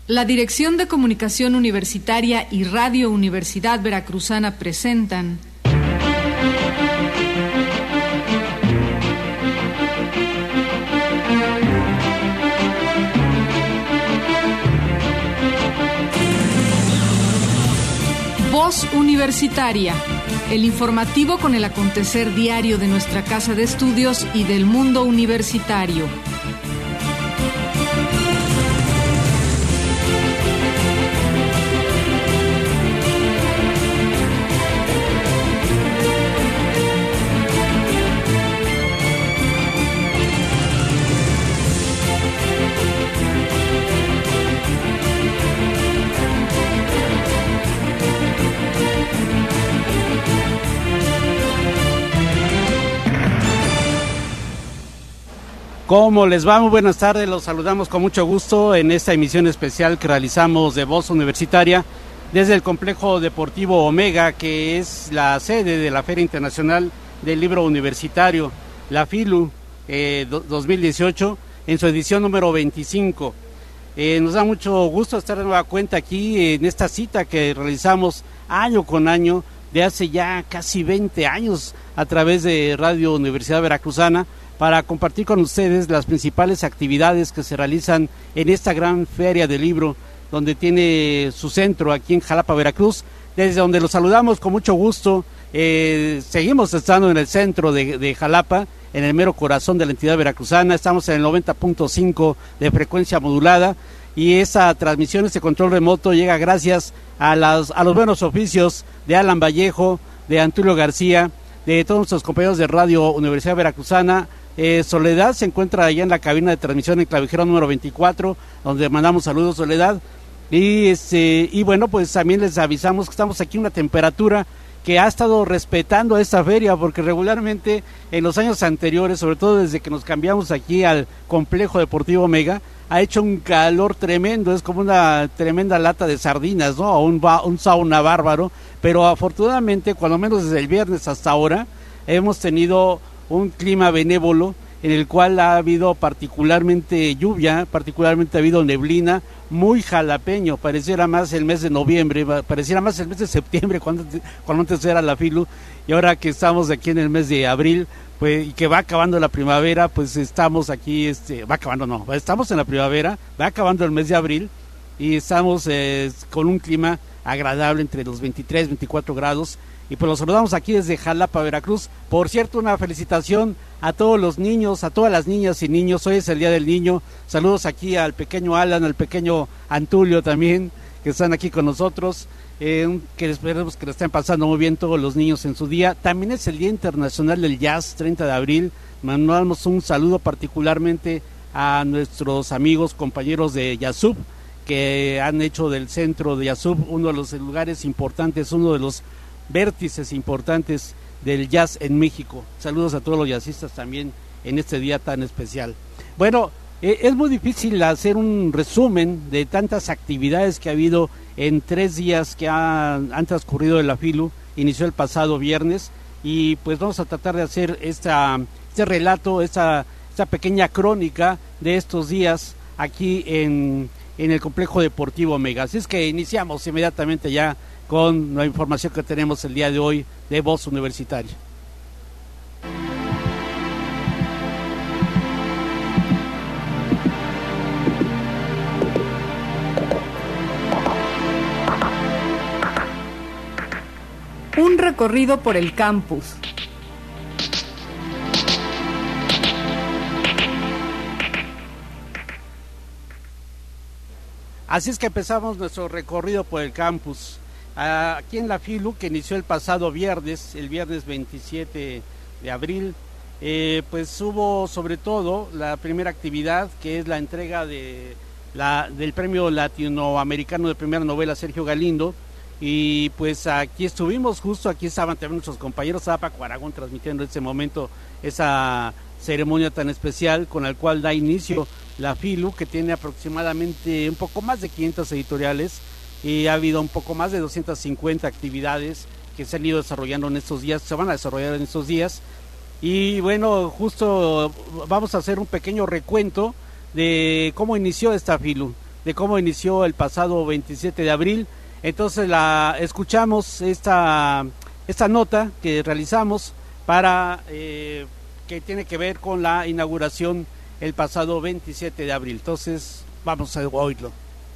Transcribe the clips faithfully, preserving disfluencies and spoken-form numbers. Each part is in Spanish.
La Dirección de Comunicación Universitaria y Radio Universidad Veracruzana presentan Voz Universitaria, el informativo con el acontecer diario de nuestra casa de estudios y del mundo universitario. ¿Cómo les va? Muy buenas tardes, los saludamos con mucho gusto en esta emisión especial que realizamos de Voz Universitaria desde el Complejo Deportivo Omega, que es la sede de la Feria Internacional del Libro Universitario, la FILU eh, dos mil dieciocho, en su edición número veinticinco. Eh, nos da mucho gusto estar de nueva cuenta aquí en esta cita que realizamos año con año, de hace ya casi veinte años, a través de Radio Universidad Veracruzana, para compartir con ustedes las principales actividades que se realizan en esta gran feria del libro, donde tiene su centro aquí en Jalapa, Veracruz, desde donde los saludamos con mucho gusto. Eh, seguimos estando en el centro de, de Jalapa, en el mero corazón de la entidad veracruzana. Estamos en el noventa punto cinco de frecuencia modulada, y esa transmisión, este control remoto, llega gracias a, las, a los buenos oficios de Alan Vallejo, de Antulio García, de todos nuestros compañeros de Radio Universidad Veracruzana. Eh, Soledad se encuentra allá en la cabina de transmisión en Clavijero número veinticuatro, donde mandamos saludos, Soledad. Y, este, y bueno, pues también les avisamos que estamos aquí en una temperatura que ha estado respetando esta feria, porque regularmente en los años anteriores, sobre todo desde que nos cambiamos aquí al Complejo Deportivo Omega, ha hecho un calor tremendo, es como una tremenda lata de sardinas, ¿no? O un, un sauna bárbaro, pero afortunadamente, cuando menos desde el viernes hasta ahora, hemos tenido un clima benévolo en el cual ha habido particularmente lluvia, particularmente ha habido neblina, muy jalapeño, pareciera más el mes de noviembre, pareciera más el mes de septiembre, cuando, cuando antes era la FILU, y ahora que estamos aquí en el mes de abril, pues, y que va acabando la primavera, pues estamos aquí, este, va acabando, no, estamos en la primavera, va acabando el mes de abril, y estamos eh, con un clima agradable entre los veintitrés, veinticuatro grados, y pues los saludamos aquí desde Jalapa, Veracruz. Por cierto, una felicitación a todos los niños, a todas las niñas y niños. Hoy es el Día del Niño. Saludos aquí al pequeño Alan, al pequeño Antulio también, que están aquí con nosotros. Eh, que esperemos que le estén pasando muy bien todos los niños en su día. También es el Día Internacional del Jazz, treinta de abril. Mandamos un saludo particularmente a nuestros amigos, compañeros de Yasub, que han hecho del centro de Yasub uno de los lugares importantes, uno de los vértices importantes del jazz en México. Saludos a todos los jazzistas también en este día tan especial. Bueno, eh, es muy difícil hacer un resumen de tantas actividades que ha habido en tres días que han, han transcurrido de la FILU. Inició el pasado viernes, y pues vamos a tratar de hacer esta, este relato, esta, esta pequeña crónica de estos días aquí en, en el Complejo Deportivo Omega. Así es que iniciamos inmediatamente ya con la información que tenemos el día de hoy de Voz Universitaria. Un recorrido por el campus. Así es que empezamos nuestro recorrido por el campus. Aquí en la FILU, que inició el pasado viernes, el viernes veintisiete de abril, eh, pues hubo sobre todo la primera actividad, que es la entrega de la, del Premio Latinoamericano de Primera Novela Sergio Galindo, y pues aquí estuvimos, justo aquí estaban también nuestros compañeros, estaba Paco Aragón transmitiendo en ese momento esa ceremonia tan especial con la cual da inicio la FILU, que tiene aproximadamente un poco más de quinientas editoriales, y ha habido un poco más de doscientas cincuenta actividades que se han ido desarrollando en estos días, se van a desarrollar en estos días. Y bueno, justo vamos a hacer un pequeño recuento de cómo inició esta FILU. de cómo inició el pasado veintisiete de abril. Entonces la escuchamos esta, esta nota que realizamos para eh, que tiene que ver con la inauguración el pasado veintisiete de abril. Entonces vamos a oírlo.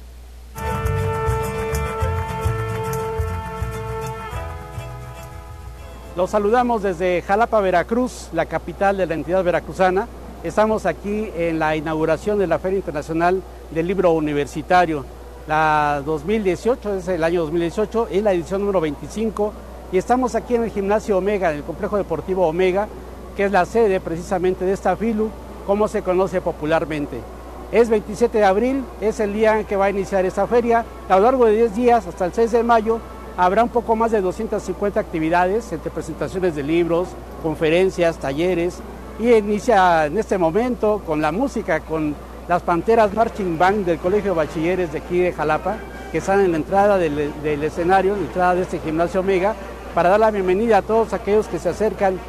Los saludamos desde Jalapa, Veracruz, la capital de la entidad veracruzana. Estamos aquí en la inauguración de la Feria Internacional del Libro Universitario. La dos mil dieciocho, es el año dos mil dieciocho, es la edición número veinticinco y estamos aquí en el Gimnasio Omega, en el Complejo Deportivo Omega, que es la sede precisamente de esta FILU, como se conoce popularmente. Es veintisiete de abril, es el día en que va a iniciar esta feria. A lo largo de diez días, hasta el seis de mayo, habrá un poco más de doscientas cincuenta actividades, entre presentaciones de libros, conferencias, talleres, y inicia en este momento con la música, con las Panteras Marching Band del Colegio de Bachilleres de aquí de Jalapa, que están en la entrada del, del escenario, en la entrada de este Gimnasio Omega, para dar la bienvenida a todos aquellos que se acercan.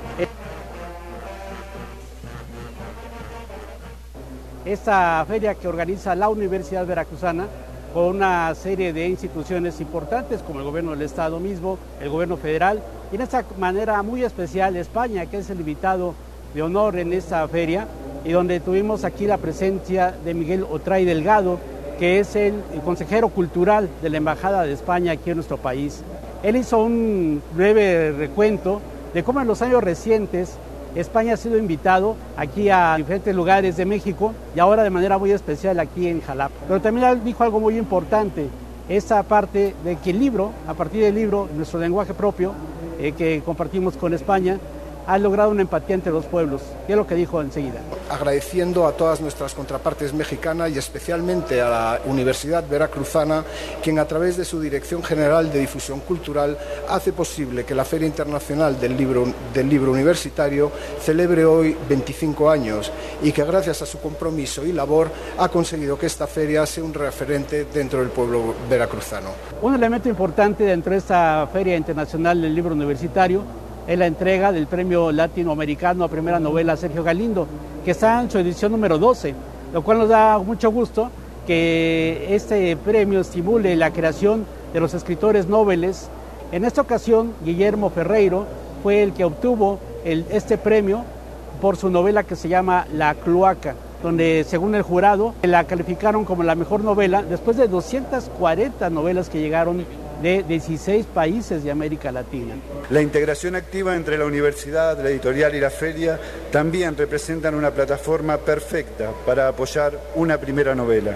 Esta feria que organiza la Universidad Veracruzana, con una serie de instituciones importantes como el gobierno del estado mismo, el gobierno federal, y en esta manera muy especial España, que es el invitado de honor en esta feria, y donde tuvimos aquí la presencia de Miguel Otray Delgado, que es el, el consejero cultural de la Embajada de España aquí en nuestro país. Él hizo un breve recuento de cómo en los años recientes España ha sido invitado aquí a diferentes lugares de México y ahora de manera muy especial aquí en Jalapa. Pero también dijo algo muy importante, esa parte de que el libro, a partir del libro, nuestro lenguaje propio, eh, que compartimos con España, ha logrado una empatía entre los pueblos. ¿Qué es lo que dijo enseguida? Agradeciendo a todas nuestras contrapartes mexicanas y especialmente a la Universidad Veracruzana, quien a través de su Dirección General de Difusión Cultural hace posible que la Feria Internacional del Libro, del Libro Universitario celebre hoy veinticinco años y que gracias a su compromiso y labor ha conseguido que esta feria sea un referente dentro del pueblo veracruzano. Un elemento importante dentro de esta Feria Internacional del Libro Universitario es la entrega del Premio Latinoamericano a Primera Novela Sergio Galindo, que está en su edición número doce, lo cual nos da mucho gusto que este premio estimule la creación de los escritores noveles. En esta ocasión, Guillermo Ferreiro fue el que obtuvo el, este premio por su novela que se llama La Cloaca, donde según el jurado la calificaron como la mejor novela después de doscientas cuarenta novelas que llegaron de dieciséis países de América Latina. La integración activa entre la universidad, la editorial y la feria también representan una plataforma perfecta para apoyar una primera novela.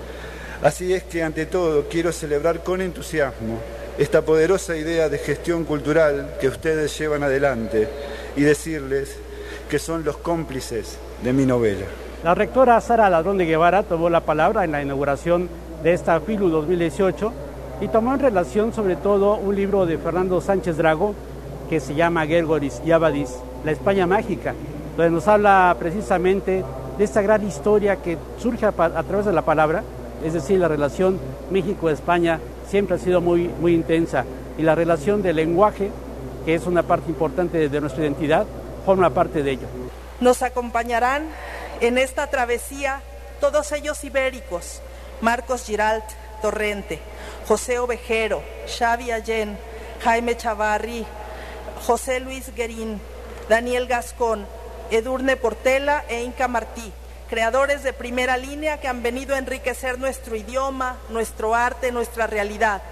Así es que, ante todo, quiero celebrar con entusiasmo esta poderosa idea de gestión cultural que ustedes llevan adelante y decirles que son los cómplices de mi novela. La rectora Sara Ladrón de Guevara tomó la palabra en la inauguración de esta FILU dos mil dieciocho y tomó en relación sobre todo un libro de Fernando Sánchez Dragó que se llama Gérgoris y Abadís, La España Mágica, donde nos habla precisamente de esta gran historia que surge a, a través de la palabra, es decir, la relación México-España siempre ha sido muy, muy intensa y la relación del lenguaje, que es una parte importante de, de nuestra identidad, forma parte de ello. Nos acompañarán en esta travesía todos ellos ibéricos, Marcos Giralt Torrente, José Ovejero, Xavi Allén, Jaime Chavarri, José Luis Guerín, Daniel Gascón, Edurne Portela e Inca Martí, creadores de primera línea que han venido a enriquecer nuestro idioma, nuestro arte, nuestra realidad.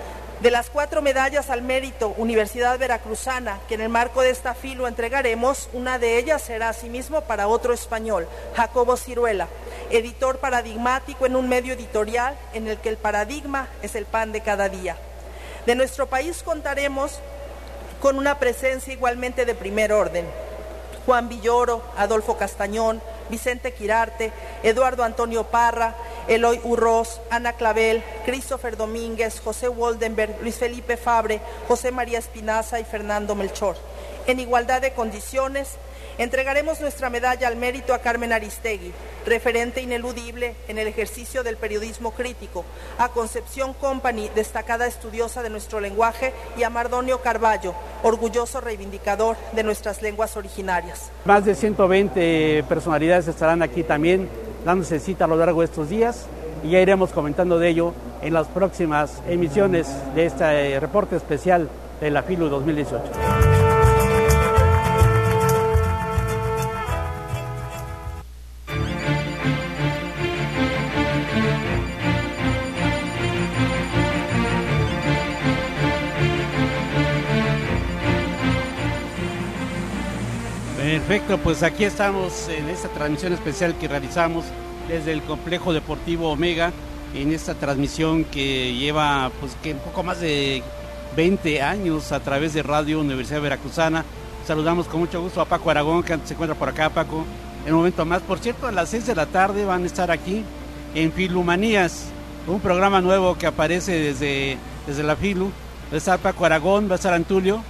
De las cuatro medallas al mérito Universidad Veracruzana, que en el marco de esta FILU entregaremos, una de ellas será asimismo para otro español, Jacobo Ciruela, editor paradigmático en un medio editorial en el que el paradigma es el pan de cada día. De nuestro país contaremos con una presencia igualmente de primer orden. Juan Villoro, Adolfo Castañón, Vicente Quirarte, Eduardo Antonio Parra, Eloy Urroz, Ana Clavel, Christopher Domínguez, José Woldenberg, Luis Felipe Fabre, José María Espinaza y Fernando Melchor. En igualdad de condiciones, entregaremos nuestra medalla al mérito a Carmen Aristegui, referente ineludible en el ejercicio del periodismo crítico, a Concepción Company, destacada estudiosa de nuestro lenguaje, y a Mardonio Carballo, orgulloso reivindicador de nuestras lenguas originarias. Más de ciento veinte personalidades estarán aquí también dándose cita a lo largo de estos días y ya iremos comentando de ello en las próximas emisiones de este eh, reporte especial de la FILU dos mil dieciocho. Perfecto, pues aquí estamos en esta transmisión especial que realizamos desde el Complejo Deportivo Omega, en esta transmisión que lleva pues que un poco más de veinte años a través de Radio Universidad Veracruzana. Saludamos con mucho gusto a Paco Aragón, que se encuentra por acá. Paco, en un momento más. Por cierto, a las seis de la tarde van a estar aquí en Filumanías, un programa nuevo que aparece desde, desde la Filu. Va a estar Paco Aragón, va a estar Antulio,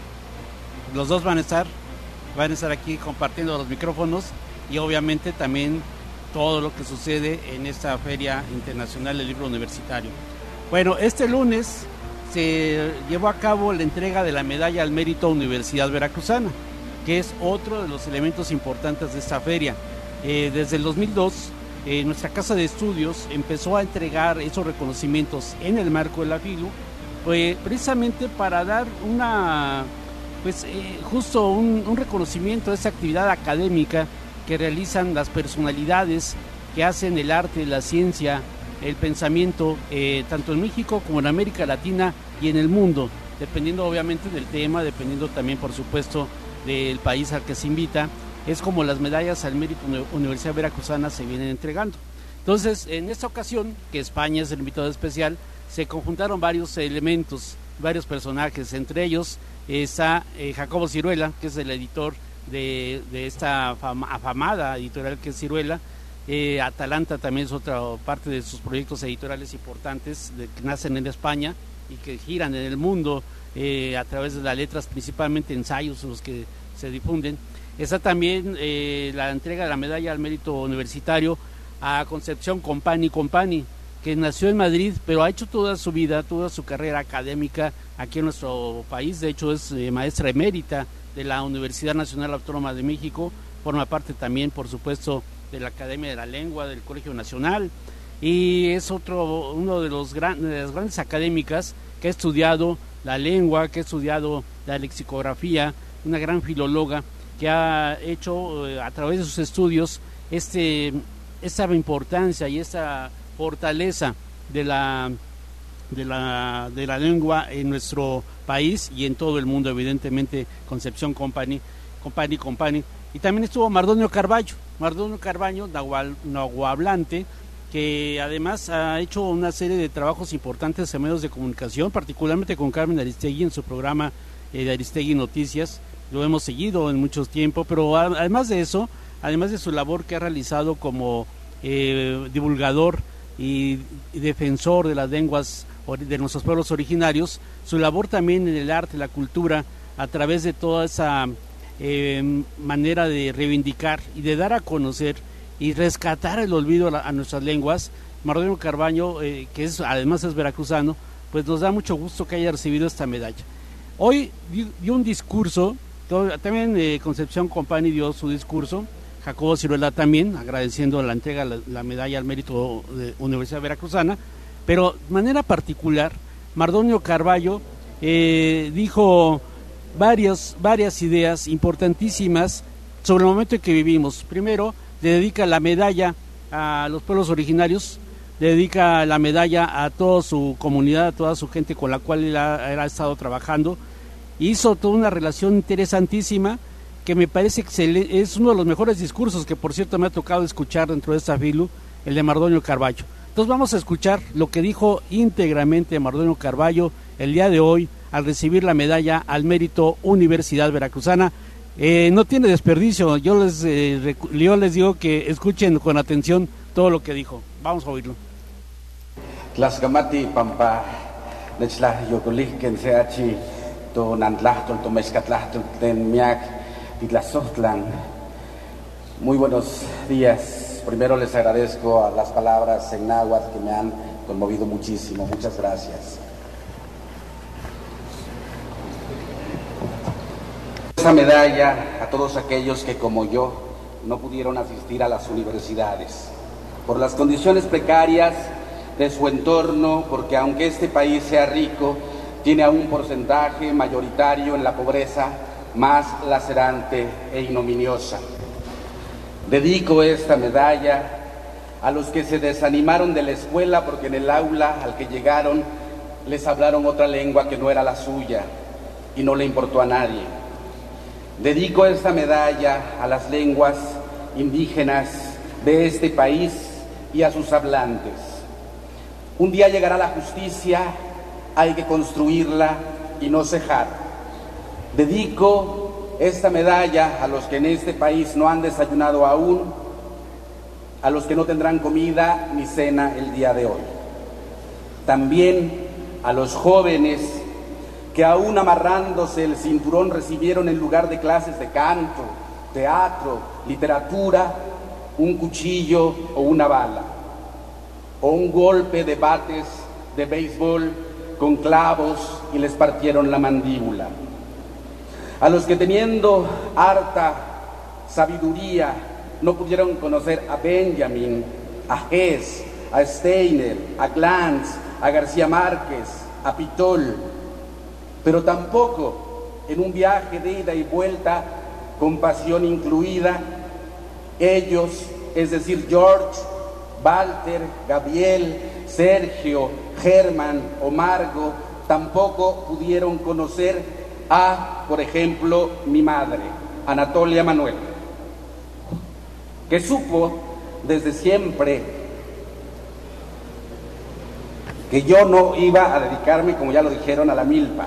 los dos van a estar, van a estar aquí compartiendo los micrófonos y obviamente también todo lo que sucede en esta Feria Internacional del Libro Universitario. Bueno, este lunes se llevó a cabo la entrega de la Medalla al Mérito Universidad Veracruzana, que es otro de los elementos importantes de esta feria. Eh, desde el dos mil dos, eh, nuestra casa de estudios empezó a entregar esos reconocimientos en el marco de la FILU, pues, precisamente para dar una, pues eh, justo un, un reconocimiento a esa actividad académica que realizan las personalidades que hacen el arte, la ciencia, el pensamiento, eh, tanto en México como en América Latina y en el mundo, dependiendo obviamente del tema, dependiendo también por supuesto del país al que se invita. Es como las medallas al Mérito Universidad Veracruzana se vienen entregando. Entonces, en esta ocasión, que España es el invitado especial, se conjuntaron varios elementos, varios personajes, entre ellos está eh, Jacobo Ciruela, que es el editor de, de esta fama, afamada editorial que es Ciruela. eh, Atalanta también es otra parte de sus proyectos editoriales importantes de, que nacen en España y que giran en el mundo eh, a través de las letras, principalmente ensayos los que se difunden. Está también eh, la entrega de la medalla al mérito universitario a Concepción Compani Compani, que nació en Madrid, pero ha hecho toda su vida, toda su carrera académica aquí en nuestro país. De hecho es eh, maestra emérita de la Universidad Nacional Autónoma de México, forma parte también, por supuesto, de la Academia de la Lengua del Colegio Nacional, y es otro uno de los gran, de las grandes académicas que ha estudiado la lengua, que ha estudiado la lexicografía, una gran filóloga que ha hecho eh, a través de sus estudios este esta importancia y esta fortaleza de la de la de la lengua en nuestro país y en todo el mundo, evidentemente. Concepción Compani Compani Compani y también estuvo Mardonio Carballo Mardonio Carballo, nahuablante, que además ha hecho una serie de trabajos importantes en medios de comunicación, particularmente con Carmen Aristegui en su programa eh, de Aristegui Noticias. Lo hemos seguido en mucho tiempo, pero a, además de eso, además de su labor que ha realizado como eh, divulgador y, y defensor de las lenguas de nuestros pueblos originarios, su labor también en el arte, la cultura, a través de toda esa eh, manera de reivindicar y de dar a conocer y rescatar el olvido a, a nuestras lenguas. Mardonio Carballo, eh, que es además es veracruzano, pues nos da mucho gusto que haya recibido esta medalla. Hoy dio, dio un discurso, también eh, Concepción Compani dio su discurso, Jacobo Ciruela también, agradeciendo la entrega de la, la medalla al mérito de Universidad Veracruzana, pero de manera particular, Mardonio Carballo eh, dijo varias, varias ideas importantísimas sobre el momento en que vivimos. Primero, le dedica la medalla a los pueblos originarios, le dedica la medalla a toda su comunidad, a toda su gente con la cual él ha, él ha estado trabajando. Hizo toda una relación interesantísima que me parece que se, es uno de los mejores discursos que, por cierto, me ha tocado escuchar dentro de esta FILU, el de Mardonio Carballo. Entonces vamos a escuchar lo que dijo íntegramente Mardonio Carballo el día de hoy al recibir la medalla al mérito Universidad Veracruzana. Eh, no tiene desperdicio. Yo les, eh, yo les digo que escuchen con atención todo lo que dijo. Vamos a oírlo. Tlaxcamati pampa nechlah yocolih ken seachi to nantlahtol to mezcatlahtol ten miak titlazohtlan. Muy buenos días. Primero les agradezco a las palabras en náhuatl que me han conmovido muchísimo. Muchas gracias. Esta medalla a todos aquellos que, como yo, no pudieron asistir a las universidades por las condiciones precarias de su entorno, porque aunque este país sea rico, tiene aún un porcentaje mayoritario en la pobreza más lacerante e ignominiosa. Dedico esta medalla a los que se desanimaron de la escuela porque en el aula al que llegaron les hablaron otra lengua que no era la suya y no le importó a nadie. Dedico esta medalla a las lenguas indígenas de este país y a sus hablantes. Un día llegará la justicia, hay que construirla y no cejar. Dedico esta medalla a los que en este país no han desayunado aún, a los que no tendrán comida ni cena el día de hoy. También a los jóvenes que aún amarrándose el cinturón recibieron en lugar de clases de canto, teatro, literatura, un cuchillo o una bala, o un golpe de bates de béisbol con clavos y les partieron la mandíbula. A los que teniendo harta sabiduría no pudieron conocer a Benjamin, a Hess, a Steiner, a Glantz, a García Márquez, a Pitol, pero tampoco en un viaje de ida y vuelta con pasión incluida, ellos, es decir, George, Walter, Gabriel, Sergio, Germán o Margo, tampoco pudieron conocer a, por ejemplo, mi madre, Anatolia Manuel, que supo desde siempre que yo no iba a dedicarme, como ya lo dijeron, a la milpa,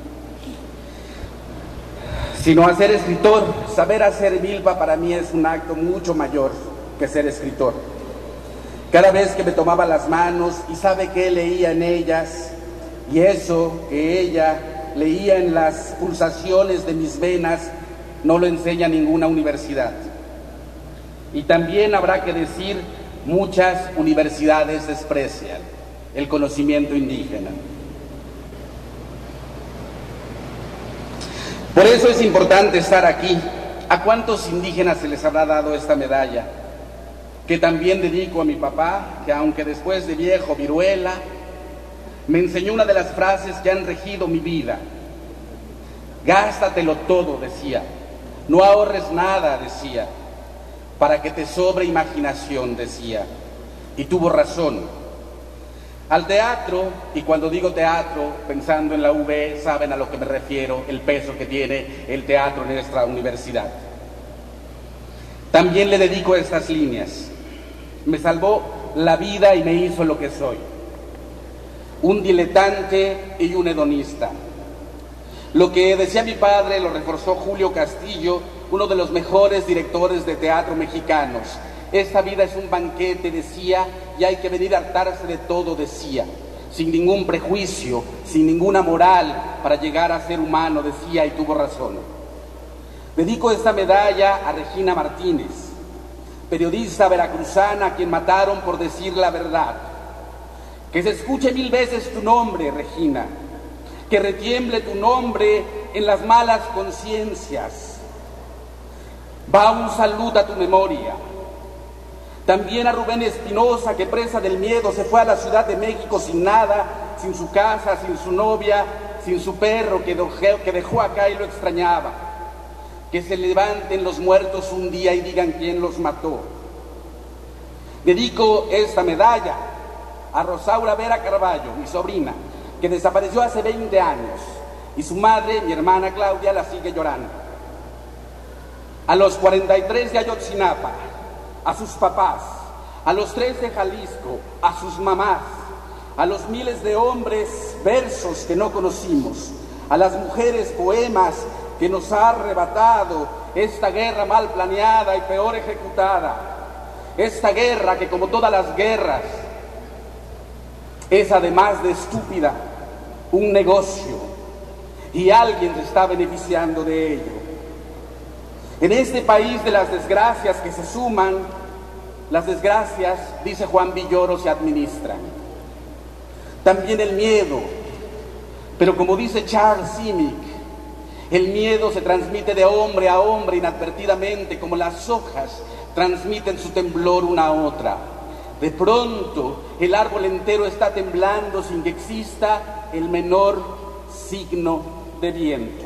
sino a ser escritor. Saber hacer milpa para mí es un acto mucho mayor que ser escritor. Cada vez que me tomaba las manos y sabe qué leía en ellas, y eso que ella leía en las pulsaciones de mis venas, no lo enseña ninguna universidad. Y también habrá que decir, muchas universidades desprecian el conocimiento indígena. Por eso es importante estar aquí. ¿A cuántos indígenas se les habrá dado esta medalla? Que también dedico a mi papá, que aunque después de viejo viruela, me enseñó una de las frases que han regido mi vida. Gástatelo todo, decía. No ahorres nada, decía, para que te sobre imaginación, decía. Y tuvo razón. Al teatro, y cuando digo teatro, pensando en la U B, saben a lo que me refiero, el peso que tiene el teatro en nuestra universidad. También le dedico estas líneas. Me salvó la vida y me hizo lo que soy. Un diletante y un hedonista. Lo que decía mi padre lo reforzó Julio Castillo, uno de los mejores directores de teatro mexicanos. Esta vida es un banquete, decía, y hay que venir a hartarse de todo, decía, sin ningún prejuicio, sin ninguna moral, para llegar a ser humano, decía, y tuvo razón. Dedico esta medalla a Regina Martínez, periodista veracruzana a quien mataron por decir la verdad. Que se escuche mil veces tu nombre, Regina, que retiemble tu nombre en las malas conciencias. Va un saludo a tu memoria. También a Rubén Espinosa, que presa del miedo se fue a la Ciudad de México sin nada, sin su casa, sin su novia, sin su perro que dejó, que dejó acá y lo extrañaba. Que se levanten los muertos un día y digan quién los mató. Dedico esta medalla a Rosaura Vera Carballo, mi sobrina, que desapareció hace veinte años, y su madre, mi hermana Claudia, la sigue llorando. A los cuarenta y tres de Ayotzinapa, a sus papás, a los tres de Jalisco, a sus mamás, a los miles de hombres, versos que no conocimos, a las mujeres, poemas que nos ha arrebatado esta guerra mal planeada y peor ejecutada, esta guerra que, como todas las guerras, es además de estúpida, un negocio, y alguien se está beneficiando de ello. En este país de las desgracias que se suman, las desgracias, dice Juan Villoro, se administran. También el miedo, pero como dice Charles Simic, el miedo se transmite de hombre a hombre inadvertidamente, como las hojas transmiten su temblor una a otra. De pronto, el árbol entero está temblando sin que exista el menor signo de viento.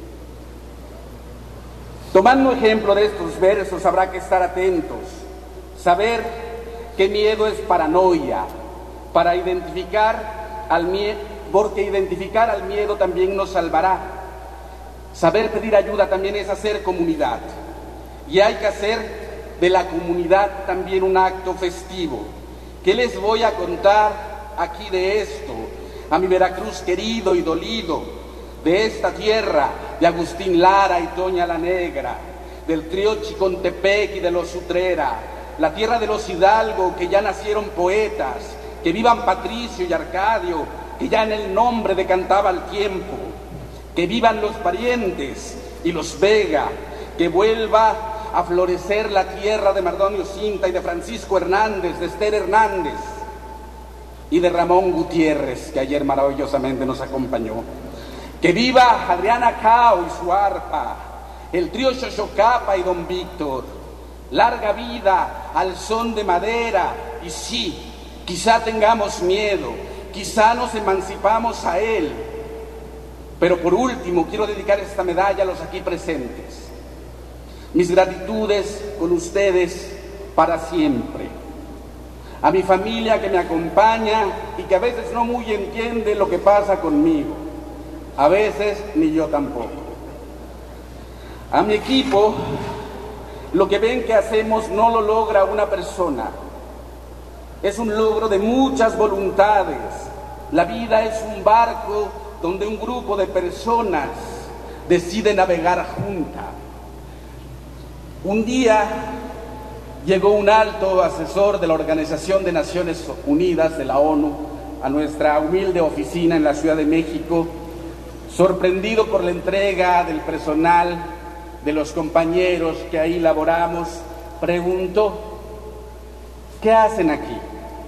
Tomando ejemplo de estos versos, habrá que estar atentos, saber que miedo es paranoia, para identificar al miedo, porque identificar al miedo también nos salvará. Saber pedir ayuda también es hacer comunidad, y hay que hacer de la comunidad también un acto festivo. ¿Qué les voy a contar aquí de esto? A mi Veracruz querido y dolido, de esta tierra de Agustín Lara y Toña la Negra, del trío Chicontepec y de los Utrera, la tierra de los Hidalgo, que ya nacieron poetas, que vivan Patricio y Arcadio, que ya en el nombre decantaba el tiempo, que vivan los parientes y los Vega, que vuelva a florecer la tierra de Mardonio Cinta y de Francisco Hernández, de Esther Hernández y de Ramón Gutiérrez, que ayer maravillosamente nos acompañó. Que viva Adriana Cao y su arpa, el trío Xochocapa y Don Víctor. Larga vida al son de madera, y sí, quizá tengamos miedo, quizá nos emancipamos a él, pero por último quiero dedicar esta medalla a los aquí presentes. Mis gratitudes con ustedes para siempre. A mi familia que me acompaña y que a veces no muy entiende lo que pasa conmigo. A veces ni yo tampoco. A mi equipo, lo que ven que hacemos no lo logra una persona. Es un logro de muchas voluntades. La vida es un barco donde un grupo de personas decide navegar juntas. Un día llegó un alto asesor de la Organización de Naciones Unidas, de la ONU, a nuestra humilde oficina en la Ciudad de México, sorprendido por la entrega del personal, de los compañeros que ahí laboramos, preguntó: ¿qué hacen aquí?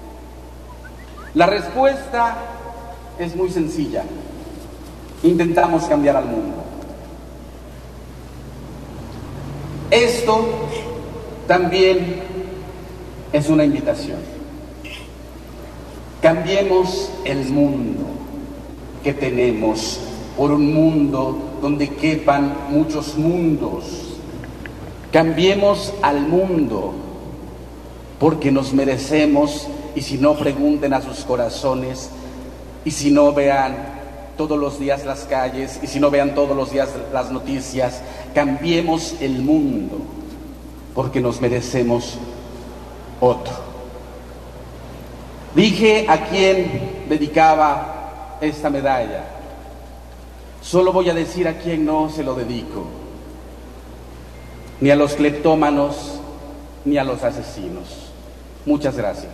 La respuesta es muy sencilla: intentamos cambiar al mundo. Esto también es una invitación. Cambiemos el mundo que tenemos por un mundo donde quepan muchos mundos. Cambiemos al mundo porque nos merecemos, y si no, pregunten a sus corazones, y si no, vean todos los días las calles, y si no, vean todos los días las noticias. Cambiemos el mundo porque nos merecemos otro. Dije a quién dedicaba esta medalla. Solo voy a decir a quién no se lo dedico: ni a los cleptómanos ni a los asesinos. Muchas gracias.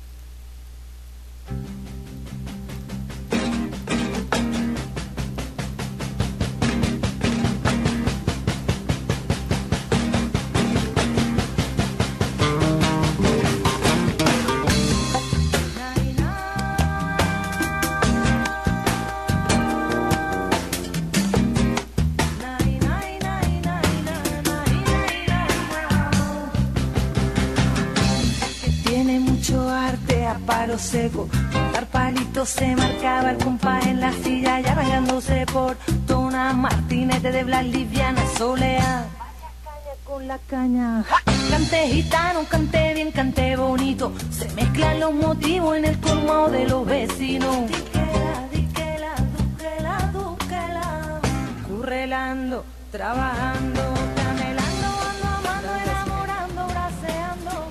Seco, dar palitos se marcaba el compás en la silla, ya bañándose por Tona Martinete de Blas Liviana Soleá. Con la caña, cante gitano, cante bien, cante bonito, se mezclan los motivos en el colmado de los vecinos. Diquela, diquela, duquela, duquela, currelando, trabajando, camelando, ando, amando, enamorando, braceando.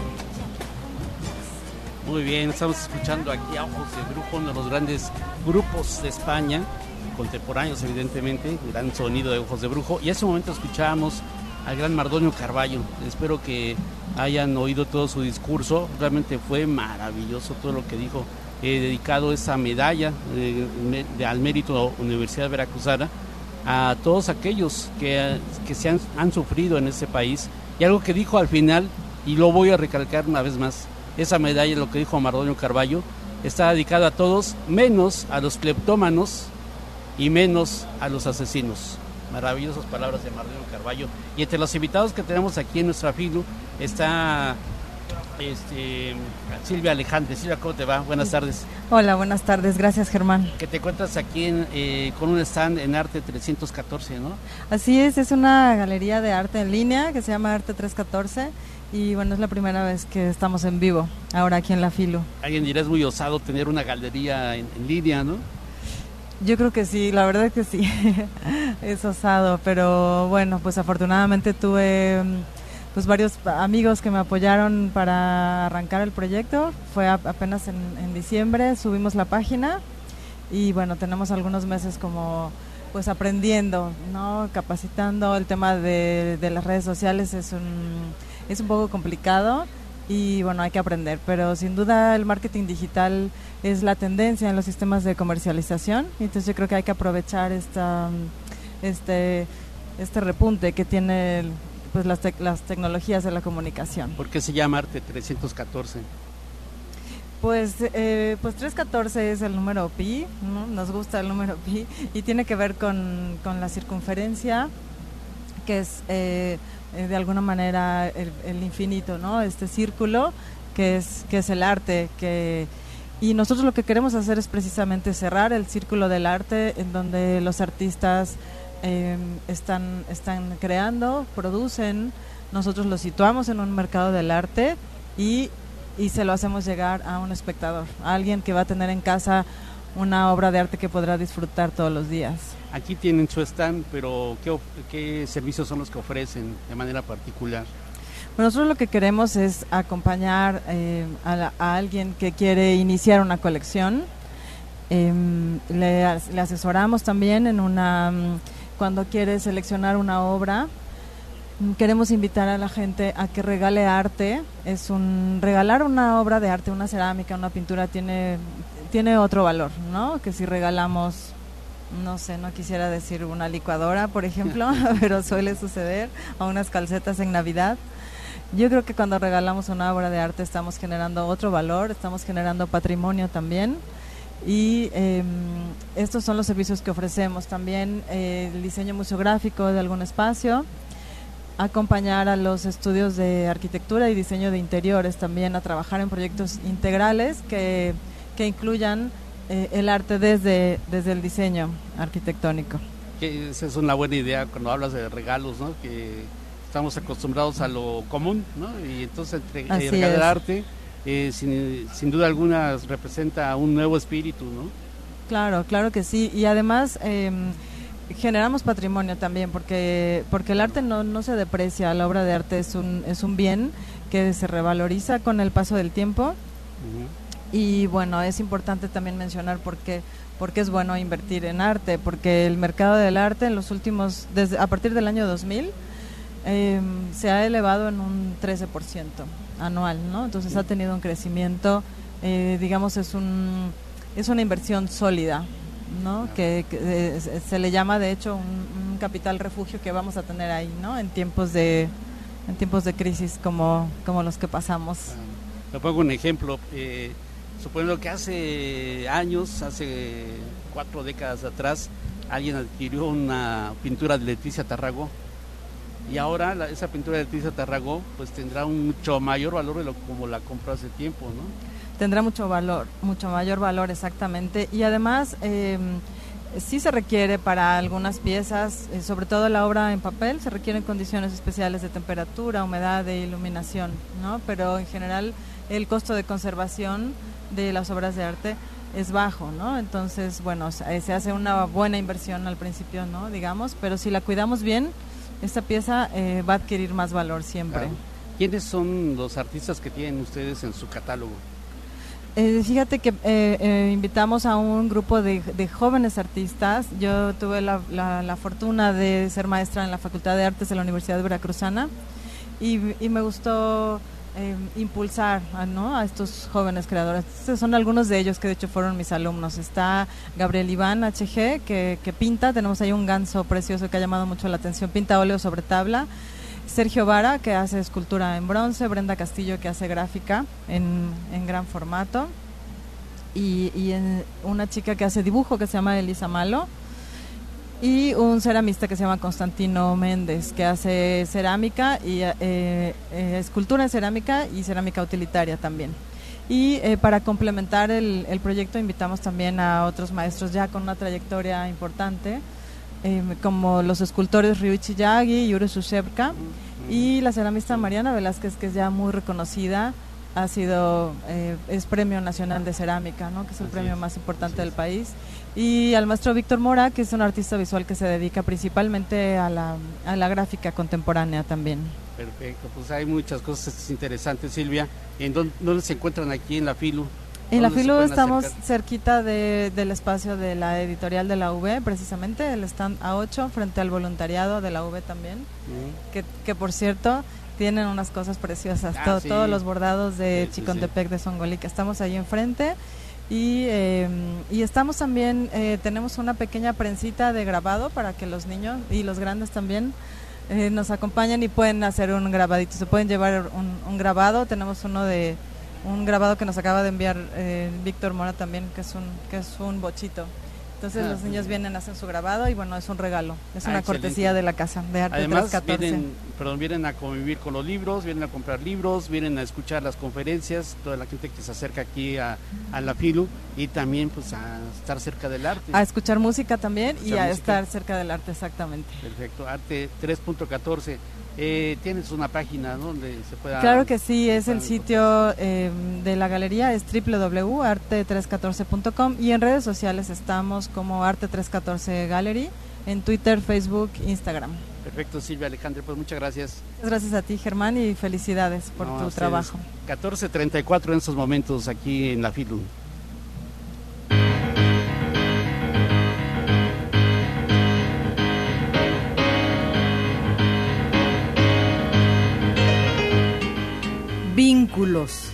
Muy bien, estamos escuchando aquí a Ojos de Brujo, uno de los grandes grupos de España, contemporáneos evidentemente, gran sonido de Ojos de Brujo, y en ese momento escuchábamos al gran Mardonio Carballo. Espero que hayan oído todo su discurso, realmente fue maravilloso todo lo que dijo, eh, dedicado esa medalla eh, de, al mérito Universidad Veracruzana a todos aquellos que, que se han, han sufrido en este país, y algo que dijo al final, y lo voy a recalcar una vez más: esa medalla, lo que dijo Mardonio Carballo, está dedicada a todos, menos a los cleptómanos y menos a los asesinos. Maravillosas palabras de Mardonio Carballo. Y entre los invitados que tenemos aquí en nuestra filo está Este, Silvia Alejandre. Silvia, ¿cómo te va? Buenas tardes. Hola, buenas tardes. Gracias, Germán. Que te encuentras aquí en, eh, con un stand en Arte trescientos catorce, ¿no? Así es, es una galería de arte en línea que se llama Arte trescientos catorce y bueno, es la primera vez que estamos en vivo, ahora aquí en la Filo. Alguien dirá, es muy osado tener una galería en, en línea, ¿no? Yo creo que sí, la verdad que sí, es osado, pero bueno, pues afortunadamente tuve pues varios amigos que me apoyaron para arrancar el proyecto. Fue a, apenas en, en diciembre, subimos la página y bueno, tenemos algunos meses como pues aprendiendo, ¿no? Capacitando. El tema de, de las redes sociales es un, es un poco complicado y bueno, hay que aprender, pero sin duda el marketing digital es la tendencia en los sistemas de comercialización, entonces yo creo que hay que aprovechar esta, este, este repunte que tiene el, pues las, te- las tecnologías de la comunicación. ¿Por qué se llama Arte trescientos catorce? Pues, eh, pues trescientos catorce es el número pi, ¿no? Nos gusta el número pi y tiene que ver con, con la circunferencia, que es eh, de alguna manera el, el infinito, ¿no? Este círculo que es, que es el arte, que y nosotros lo que queremos hacer es precisamente cerrar el círculo del arte en donde los artistas eh, están, están creando, producen, nosotros los situamos en un mercado del arte y, y se lo hacemos llegar a un espectador, a alguien que va a tener en casa una obra de arte que podrá disfrutar todos los días. Aquí tienen su stand, pero ¿qué, qué servicios son los que ofrecen de manera particular? Bueno, nosotros lo que queremos es acompañar eh, a, la, a alguien que quiere iniciar una colección. Eh, le, le asesoramos también en una cuando quiere seleccionar una obra. Queremos invitar a la gente a que regale arte. Es un regalar una obra de arte, una cerámica, una pintura tiene tiene otro valor, ¿no? Que si regalamos, no sé, no quisiera decir una licuadora, por ejemplo, pero suele suceder, o unas calcetas en Navidad. Yo creo que cuando regalamos una obra de arte estamos generando otro valor, estamos generando patrimonio también y eh, estos son los servicios que ofrecemos. También eh, el diseño museográfico de algún espacio, acompañar a los estudios de arquitectura y diseño de interiores también a trabajar en proyectos integrales que, que incluyan eh, el arte desde, desde el diseño arquitectónico. Que esa es una buena idea cuando hablas de regalos, ¿no? Que estamos acostumbrados a lo común, ¿no? Y entonces entre, eh, regalar arte, eh, sin, sin duda alguna representa un nuevo espíritu, ¿no? Claro, claro que sí. Y además eh, generamos patrimonio también, porque porque el arte no, no se deprecia. La obra de arte es un es un bien que se revaloriza con el paso del tiempo. Uh-huh. Y bueno, es importante también mencionar por qué porque es bueno invertir en arte, porque el mercado del arte en los últimos, desde a partir del año dos mil, Eh, se ha elevado en un trece por ciento anual, ¿no? Entonces ha tenido un crecimiento, eh, digamos, es un es una inversión sólida, ¿no? Que, que eh, se le llama de hecho un, un capital refugio que vamos a tener ahí, ¿no? En tiempos de en tiempos de crisis como como los que pasamos. Me pongo un ejemplo. Eh, suponiendo que hace años, hace cuatro décadas atrás, alguien adquirió una pintura de Leticia Tarragó. Y ahora la, esa pintura de Leticia Tarragó pues tendrá un mucho mayor valor de lo como la compró hace tiempo, ¿no? Tendrá mucho valor, mucho mayor valor, exactamente. Y además eh, sí se requiere para algunas piezas, eh, sobre todo la obra en papel, se requieren condiciones especiales de temperatura, humedad e iluminación, ¿no? Pero en general el costo de conservación de las obras de arte es bajo, ¿no? Entonces, bueno, se hace una buena inversión al principio, ¿no? Digamos, pero si la cuidamos bien, esta pieza eh, va a adquirir más valor siempre. Claro. ¿Quiénes son los artistas que tienen ustedes en su catálogo? Eh, fíjate que eh, eh, invitamos a un grupo de, de jóvenes artistas. Yo tuve la, la, la fortuna de ser maestra en la Facultad de Artes de la Universidad Veracruzana y, y me gustó eh, impulsar a, ¿no? a estos jóvenes creadores. Estos son algunos de ellos que de hecho fueron mis alumnos. Está Gabriel Iván H G que, que pinta, tenemos ahí un ganso precioso que ha llamado mucho la atención, pinta óleo sobre tabla. Sergio Vara, que hace escultura en bronce, Brenda Castillo, que hace gráfica en, en gran formato, y, y en una chica que hace dibujo que se llama Elisa Malo. y un ceramista que se llama Constantino Méndez, que hace cerámica y eh, eh, escultura en cerámica y cerámica utilitaria también. Y eh, para complementar el, el proyecto invitamos también a otros maestros ya con una trayectoria importante, eh, como los escultores Ryuichi Yagi y Yuri Sushevka, uh-huh. y la ceramista Mariana Velázquez, que es ya muy reconocida, ha sido eh, es Premio Nacional de Cerámica, ¿no? Que es el Así premio es. más importante Así del es. país, y al maestro Víctor Mora, que es un artista visual que se dedica principalmente a la, a la gráfica contemporánea también. Perfecto, pues hay muchas cosas interesantes, Silvia. ¿En dónde, dónde se encuentran aquí en la FILU? En la FILU estamos acercar? cerquita de, del espacio de la editorial de la U B, precisamente, el stand A ocho, frente al voluntariado de la U B también, uh-huh. que, que por cierto tienen unas cosas preciosas, ah, todo, sí. todos los bordados de sí, Chicontepec, sí, sí. de Zongolica, estamos ahí enfrente. Y, eh, y estamos también, eh, tenemos una pequeña prensita de grabado para que los niños y los grandes también eh, nos acompañen y pueden hacer un grabadito, se pueden llevar un, un grabado. Tenemos uno de un grabado que nos acaba de enviar eh, Víctor Mora también, que es un que es un bochito. Entonces ah, los niños vienen, hacen su grabado y bueno, es un regalo, es ah, una excelente. cortesía de la casa de Arte Además, trescientos catorce. Vienen, perdón, vienen a convivir con los libros, vienen a comprar libros, vienen a escuchar las conferencias, toda la gente que se acerca aquí a, a la FILU, y también pues a estar cerca del arte. A escuchar música también y a música. estar cerca del arte, exactamente. Perfecto, Arte tres punto catorce. Eh, tienes una página, ¿no?, donde se pueda... Claro que sí, es el sitio eh, de la galería, es doble u doble u doble u punto arte trescientos catorce punto com, y en redes sociales estamos como Arte trescientos catorce Gallery, en Twitter, Facebook, Instagram. Perfecto, Silvia Alejandra, pues muchas gracias. Muchas gracias a ti, Germán, y felicidades por no, tu trabajo. catorce treinta y cuatro en estos momentos aquí en la FILU. Vínculos.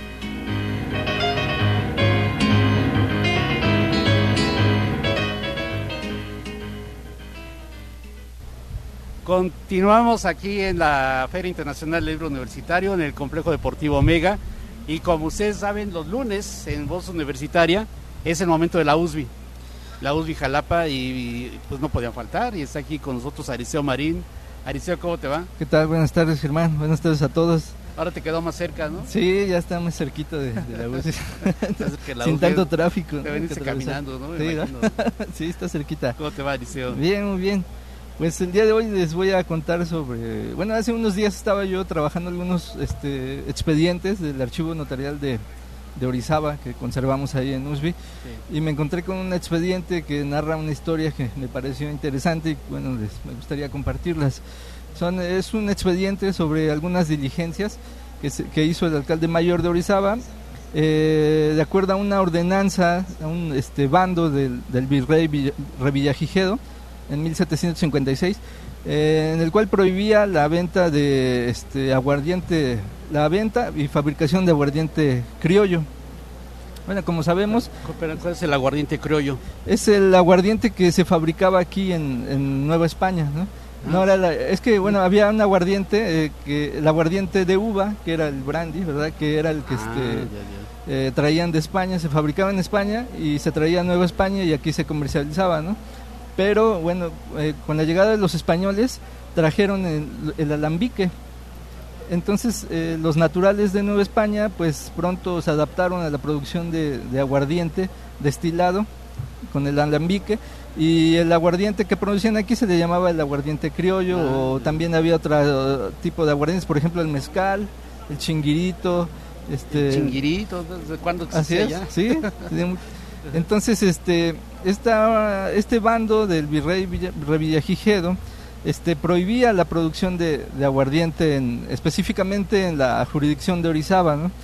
Continuamos aquí en la Feria Internacional del Libro Universitario, en el Complejo Deportivo Omega, y como ustedes saben, los lunes en Voz Universitaria es el momento de la U S B I, la U S B I Jalapa, y, y pues no podían faltar, y está aquí con nosotros Ariceo Marín. Ariceo, ¿cómo te va? ¿Qué tal? Buenas tardes, Germán, buenas tardes a todos. Ahora te quedó más cerca, ¿no? Sí, ya está más cerquita de, de la U S B I. Sin tanto tráfico. Te veniste caminando, ¿no? Sí, ¿no? Sí, está cerquita. ¿Cómo te va, Ariceo? Bien, muy bien. Pues el día de hoy les voy a contar sobre... Bueno, hace unos días estaba yo trabajando algunos este, expedientes del archivo notarial de, de Orizaba, que conservamos ahí en U S B I, sí. Y me encontré con un expediente que narra una historia que me pareció interesante y bueno, les, me gustaría compartirlas. Son, es un expediente sobre algunas diligencias que, se, que hizo el alcalde mayor de Orizaba, eh, de acuerdo a una ordenanza, a un este, bando del, del virrey Revillagigedo en mil setecientos cincuenta y seis, eh, en el cual prohibía la venta de este, aguardiente, la venta y fabricación de aguardiente criollo. Bueno, como sabemos... ¿Cuál es el aguardiente criollo? Es el aguardiente que se fabricaba aquí en, en Nueva España, ¿no? No era la, es que bueno, había un aguardiente, eh, que el aguardiente de uva, que era el brandy, ¿verdad? Que era el que ah, este, ya, ya. Eh, traían de España, se fabricaba en España y se traía a Nueva España y aquí se comercializaba, ¿no? Pero bueno, eh, con la llegada de los españoles trajeron el, el alambique. Entonces eh, los naturales de Nueva España pues pronto se adaptaron a la producción de, de aguardiente destilado con el alambique, y el aguardiente que producían aquí se le llamaba el aguardiente criollo, ah, o también había otro tipo de aguardientes, por ejemplo el mezcal, el chinguirito. Este, ¿El chinguirito? ¿Desde cuándo existía? Así es, ya? Sí. Entonces este, esta, este bando del virrey Revillagigedo este, prohibía la producción de, de aguardiente, en, específicamente en la jurisdicción de Orizaba, ¿no?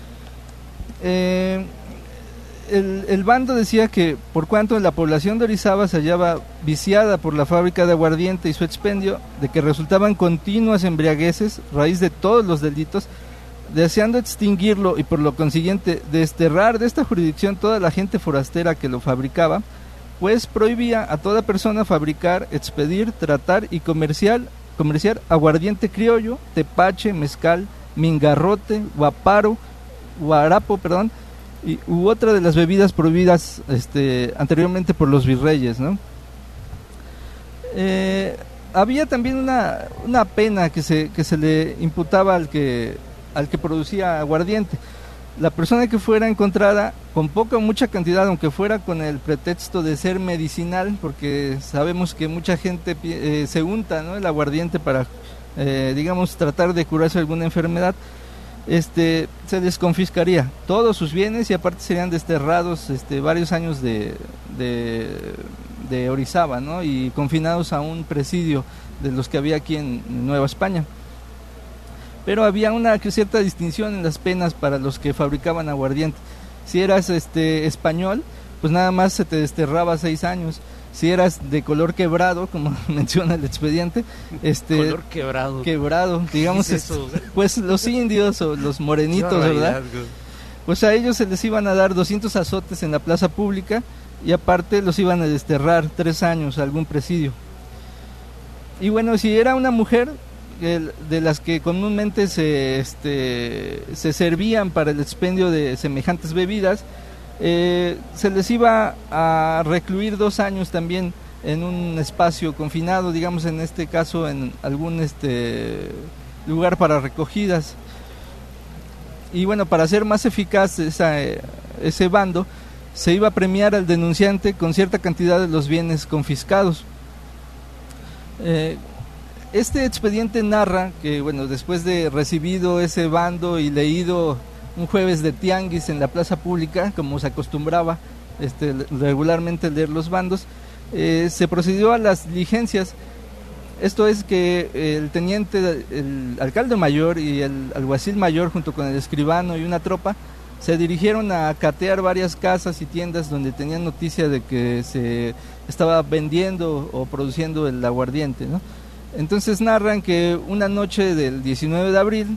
Eh, El, el bando decía que por cuanto la población de Orizaba se hallaba viciada por la fábrica de aguardiente y su expendio, de que resultaban continuas embriagueces, raíz de todos los delitos, deseando extinguirlo y por lo consiguiente desterrar de esta jurisdicción toda la gente forastera que lo fabricaba, pues prohibía a toda persona fabricar, expedir, tratar y comercial, comerciar aguardiente criollo, tepache, mezcal, mingarrote, guaparo, guarapo, perdón, y, u otra de las bebidas prohibidas este, anteriormente por los virreyes, ¿no? Eh, había también una, una pena que se, que se le imputaba al que, al que producía aguardiente. La persona que fuera encontrada con poca o mucha cantidad, aunque fuera con el pretexto de ser medicinal, porque sabemos que mucha gente eh, se unta, ¿no?, el aguardiente para, eh, digamos, tratar de curarse alguna enfermedad, este, se les confiscaría todos sus bienes y aparte serían desterrados este, varios años de, de, de Orizaba, ¿no?, y confinados a un presidio de los que había aquí en Nueva España. Pero había una cierta distinción en las penas para los que fabricaban aguardiente. Si eras este español, pues nada más se te desterraba seis años. Si eras de color quebrado, como menciona el expediente, este color quebrado, quebrado, digamos, ¿qué es eso? Pues los indios o los morenitos, ¿verdad? Pues a ellos se les iban a dar doscientos azotes en la plaza pública y aparte los iban a desterrar tres años a algún presidio. Y bueno, si era una mujer de las que comúnmente se, este, se servían para el expendio de semejantes bebidas, eh, se les iba a recluir dos años también en un espacio confinado, digamos en este caso en algún este, lugar para recogidas. Y bueno, para hacer más eficaz esa, ese bando, se iba a premiar al denunciante con cierta cantidad de los bienes confiscados. Eh, Este expediente narra que, bueno, después de recibido ese bando y leído un jueves de tianguis en la plaza pública, como se acostumbraba este, regularmente leer los bandos, eh, se procedió a las diligencias. Esto es que el teniente, el alcalde mayor y el alguacil mayor, junto con el escribano y una tropa, se dirigieron a catear varias casas y tiendas donde tenían noticia de que se estaba vendiendo o produciendo el aguardiente, ¿no? Entonces narran que una noche del diecinueve de abril,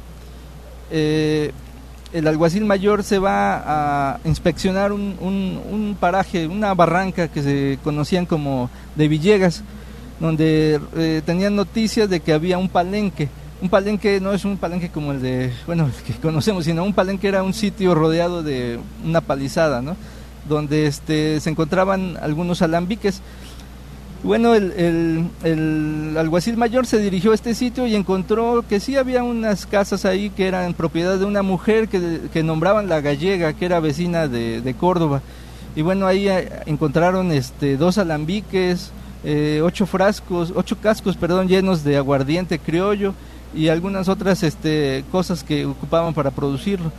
eh, el alguacil mayor se va a inspeccionar un, un, un paraje, una barranca que se conocían como de Villegas, donde eh, tenían noticias de que había un palenque. Un palenque no es un palenque como el de, bueno, el que conocemos, sino un palenque era un sitio rodeado de una palizada, ¿no?, donde este, se encontraban algunos alambiques. Bueno, el, el, el alguacil mayor se dirigió a este sitio y encontró que sí había unas casas ahí que eran propiedad de una mujer que, que nombraban La Gallega, que era vecina de, de Córdoba. Y bueno, ahí encontraron este, dos alambiques, eh, ocho frascos, ocho cascos, perdón, llenos de aguardiente criollo y algunas otras este, cosas que ocupaban para producirlo.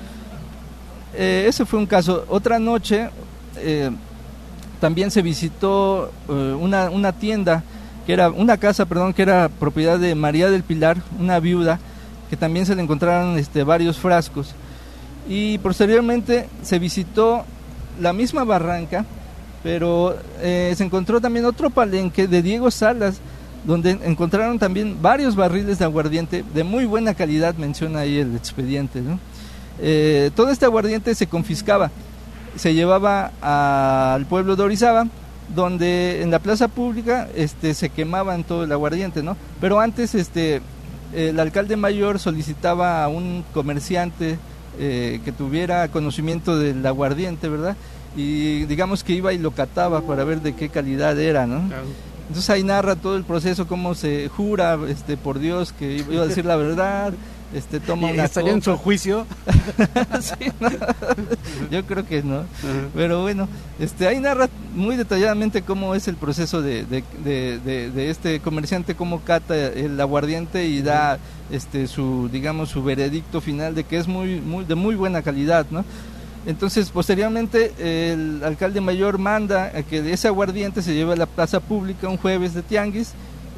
Eh, ese fue un caso. Otra noche Eh, también se visitó uh, una, una tienda, que era una casa, perdón, que era propiedad de María del Pilar, una viuda, que también se le encontraron este, varios frascos. Y posteriormente se visitó la misma barranca, pero eh, se encontró también otro palenque de Diego Salas, donde encontraron también varios barriles de aguardiente de muy buena calidad, menciona ahí el expediente, ¿no? Eh, todo este aguardiente se confiscaba, se llevaba a, al pueblo de Orizaba, donde en la plaza pública este, se quemaban todo el aguardiente, ¿no? Pero antes este, el alcalde mayor solicitaba a un comerciante eh, que tuviera conocimiento del aguardiente, ¿verdad? Y digamos que iba y lo cataba para ver de qué calidad era, ¿no? Claro. Entonces ahí narra todo el proceso, cómo se jura este, por Dios que iba a decir la verdad. Este, toma una ¿Estaría en su juicio? Sí, no, yo creo que no. Uh-huh. Pero bueno, este, ahí narra muy detalladamente cómo es el proceso de, de, de, de, de este comerciante, cómo cata el aguardiente y da este, su, digamos, su veredicto final de que es muy, muy, de muy buena calidad, ¿no? Entonces, posteriormente, el alcalde mayor manda a que ese aguardiente se lleve a la plaza pública un jueves de tianguis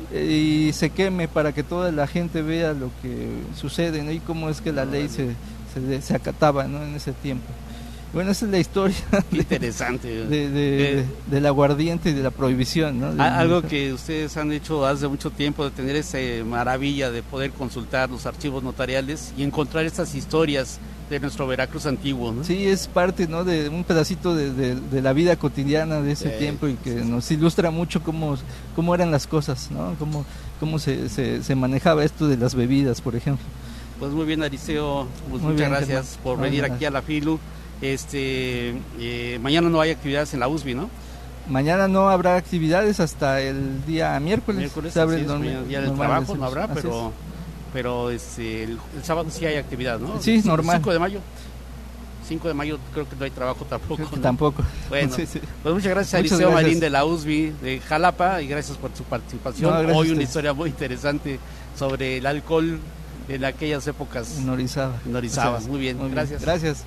y se queme para que toda la gente vea lo que sucede, ¿no? Y cómo es que la ley se, se, se acataba, ¿no?, en ese tiempo. Bueno, esa es la historia de, interesante de, de, eh, de, del aguardiente y de la prohibición, ¿no? De, algo que ustedes han hecho hace mucho tiempo, de tener esa maravilla de poder consultar los archivos notariales y encontrar estas historias de nuestro Veracruz antiguo, ¿no? Sí, es parte, ¿no?, de un pedacito de, de, de la vida cotidiana de ese eh, tiempo y que sí, nos ilustra mucho cómo, cómo eran las cosas, ¿no? Cómo, cómo se, se, se manejaba esto de las bebidas, por ejemplo. Pues muy bien, Aristeo, pues muchas bien, gracias Germán. por venir aquí a la FILU. Este, eh, mañana no hay actividades en la U S B I, ¿no? Mañana no habrá actividades hasta el día miércoles. Miércoles, se abre así el es, normal- mañana, día del normal trabajo de no habrá, servicio. pero, pero este, el, el sábado sí hay actividad, ¿no? Sí, El normal. cinco de mayo. cinco de mayo creo que no hay trabajo tampoco. Creo que ¿no? Tampoco. Bueno, Sí, sí. pues muchas gracias a Muchas Eliseo gracias. Marín de la U S B I de Jalapa y gracias por su participación. No, gracias Hoy a una ustedes. historia muy interesante sobre el alcohol en aquellas épocas. En Orizaba. En Orizaba, Gracias. muy bien, Muy bien. gracias. Gracias.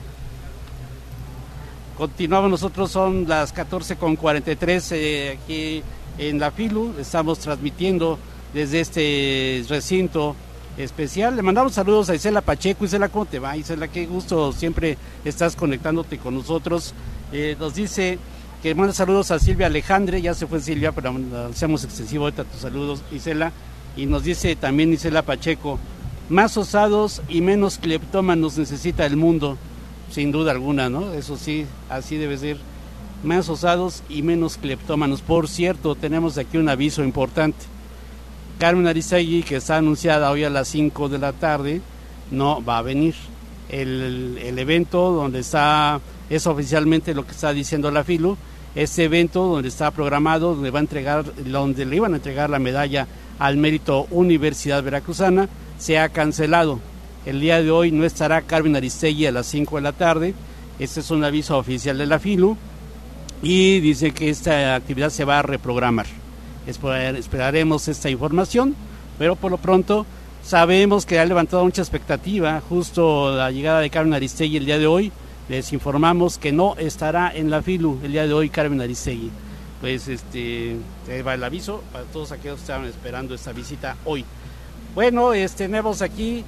Continuamos nosotros, son las catorce con cuarenta y tres eh, aquí en la FILU, estamos transmitiendo desde este recinto especial. Le mandamos saludos a Isela Pacheco. Isela, ¿cómo te va? Isela, qué gusto, siempre estás conectándote con nosotros. Eh, nos dice que manda saludos a Silvia Alejandre, ya se fue Silvia, pero hacemos extensivo ahorita tus saludos, Isela. Y nos dice también Isela Pacheco, más osados y menos cleptómanos necesita el mundo. Sin duda alguna, ¿no? Eso sí, así debe ser. Más osados y menos cleptómanos. Por cierto, tenemos aquí un aviso importante. Carmen Aristegui, que está anunciada hoy a las cinco de la tarde, no va a venir. El, el evento donde está, es oficialmente lo que está diciendo la FILU, este evento donde está programado, donde va a entregar, donde le iban a entregar la medalla al mérito Universidad Veracruzana, se ha cancelado. El día de hoy no estará Carmen Aristegui a las cinco de la tarde. Este es un aviso oficial de la FILU y dice que esta actividad se va a reprogramar. Esperar, esperaremos esta información, pero por lo pronto sabemos que ha levantado mucha expectativa justo la llegada de Carmen Aristegui el día de hoy. Les informamos que no estará en la FILU el día de hoy Carmen Aristegui. Pues este ahí va el aviso para todos aquellos que estaban esperando esta visita hoy. Bueno, este, tenemos aquí